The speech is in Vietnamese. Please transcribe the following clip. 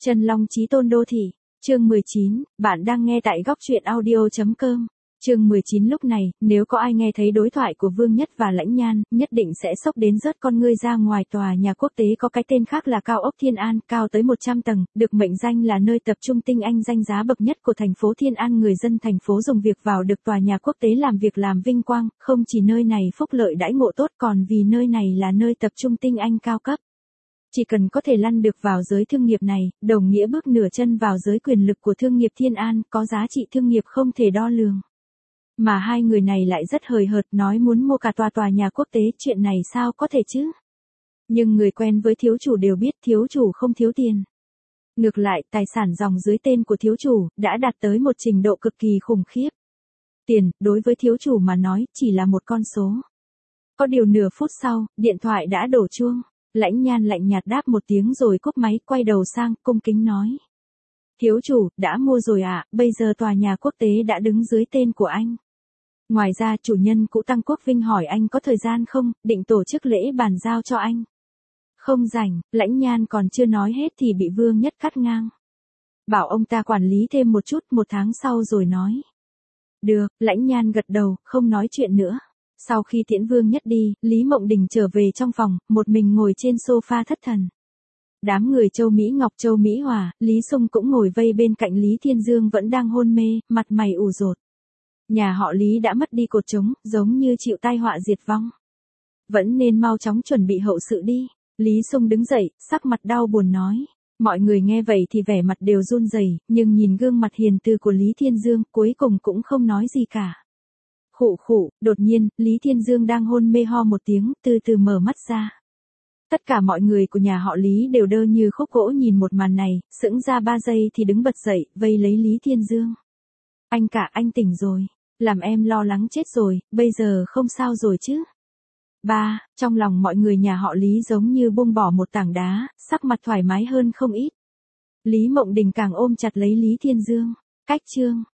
Chân Long Chí Tôn Đô Thị, chương 19, bạn đang nghe tại góc truyện audio.com. Chương 19 lúc này, nếu có ai nghe thấy đối thoại của Vương Nhất và Lãnh Nhan, nhất định sẽ sốc đến rớt con ngươi ra ngoài. Tòa nhà quốc tế có cái tên khác là Cao ốc Thiên An, cao tới 100 tầng, được mệnh danh là nơi tập trung tinh anh danh giá bậc nhất của thành phố Thiên An. Người dân thành phố dùng việc vào được tòa nhà quốc tế làm việc làm vinh quang, không chỉ nơi này phúc lợi đãi ngộ tốt còn vì nơi này là nơi tập trung tinh anh cao cấp. Chỉ cần có thể lăn được vào giới thương nghiệp này, đồng nghĩa bước nửa chân vào giới quyền lực của thương nghiệp Thiên An, có giá trị thương nghiệp không thể đo lường. Mà hai người này lại rất hời hợt nói muốn mua cả tòa nhà quốc tế, chuyện này sao có thể chứ? Nhưng người quen với thiếu chủ đều biết thiếu chủ không thiếu tiền. Ngược lại, tài sản dòng dưới tên của thiếu chủ đã đạt tới một trình độ cực kỳ khủng khiếp. Tiền, đối với thiếu chủ mà nói, chỉ là một con số. Có điều nửa phút sau, điện thoại đã đổ chuông. Lãnh Nhan lạnh nhạt đáp một tiếng rồi cúp máy, quay đầu sang, cung kính nói. Thiếu chủ, đã mua rồi ạ, bây giờ tòa nhà quốc tế đã đứng dưới tên của anh. Ngoài ra chủ nhân cũ Tăng Quốc Vinh hỏi anh có thời gian không, định tổ chức lễ bàn giao cho anh. Không rảnh, Lãnh Nhan còn chưa nói hết thì bị Vương Nhất cắt ngang. Bảo ông ta quản lý thêm một chút, một tháng sau rồi nói. Được, Lãnh Nhan gật đầu, không nói chuyện nữa. Sau khi tiễn Vương Nhất đi, Lý Mộng Đình trở về trong phòng, một mình ngồi trên sofa thất thần. Đám người Châu Mỹ Ngọc, Châu Mỹ Hòa, Lý Sung cũng ngồi vây bên cạnh. Lý Thiên Dương vẫn đang hôn mê, mặt mày ủ rột. Nhà họ Lý đã mất đi cột trống, giống như chịu tai họa diệt vong. Vẫn nên mau chóng chuẩn bị hậu sự đi. Lý Sung đứng dậy, sắc mặt đau buồn nói. Mọi người nghe vậy thì vẻ mặt đều run rẩy, nhưng nhìn gương mặt hiền từ của Lý Thiên Dương, cuối cùng cũng không nói gì cả. Khụ khụ, đột nhiên, Lý Thiên Dương đang hôn mê ho một tiếng, từ từ mở mắt ra. Tất cả mọi người của nhà họ Lý đều đơ như khúc gỗ nhìn một màn này, sững ra 3 giây thì đứng bật dậy, vây lấy Lý Thiên Dương. Anh cả, anh tỉnh rồi. Làm em lo lắng chết rồi, bây giờ không sao rồi chứ? Ba, trong lòng mọi người nhà họ Lý giống như buông bỏ một tảng đá, sắc mặt thoải mái hơn không ít. Lý Mộng Đình càng ôm chặt lấy Lý Thiên Dương. Cách chương.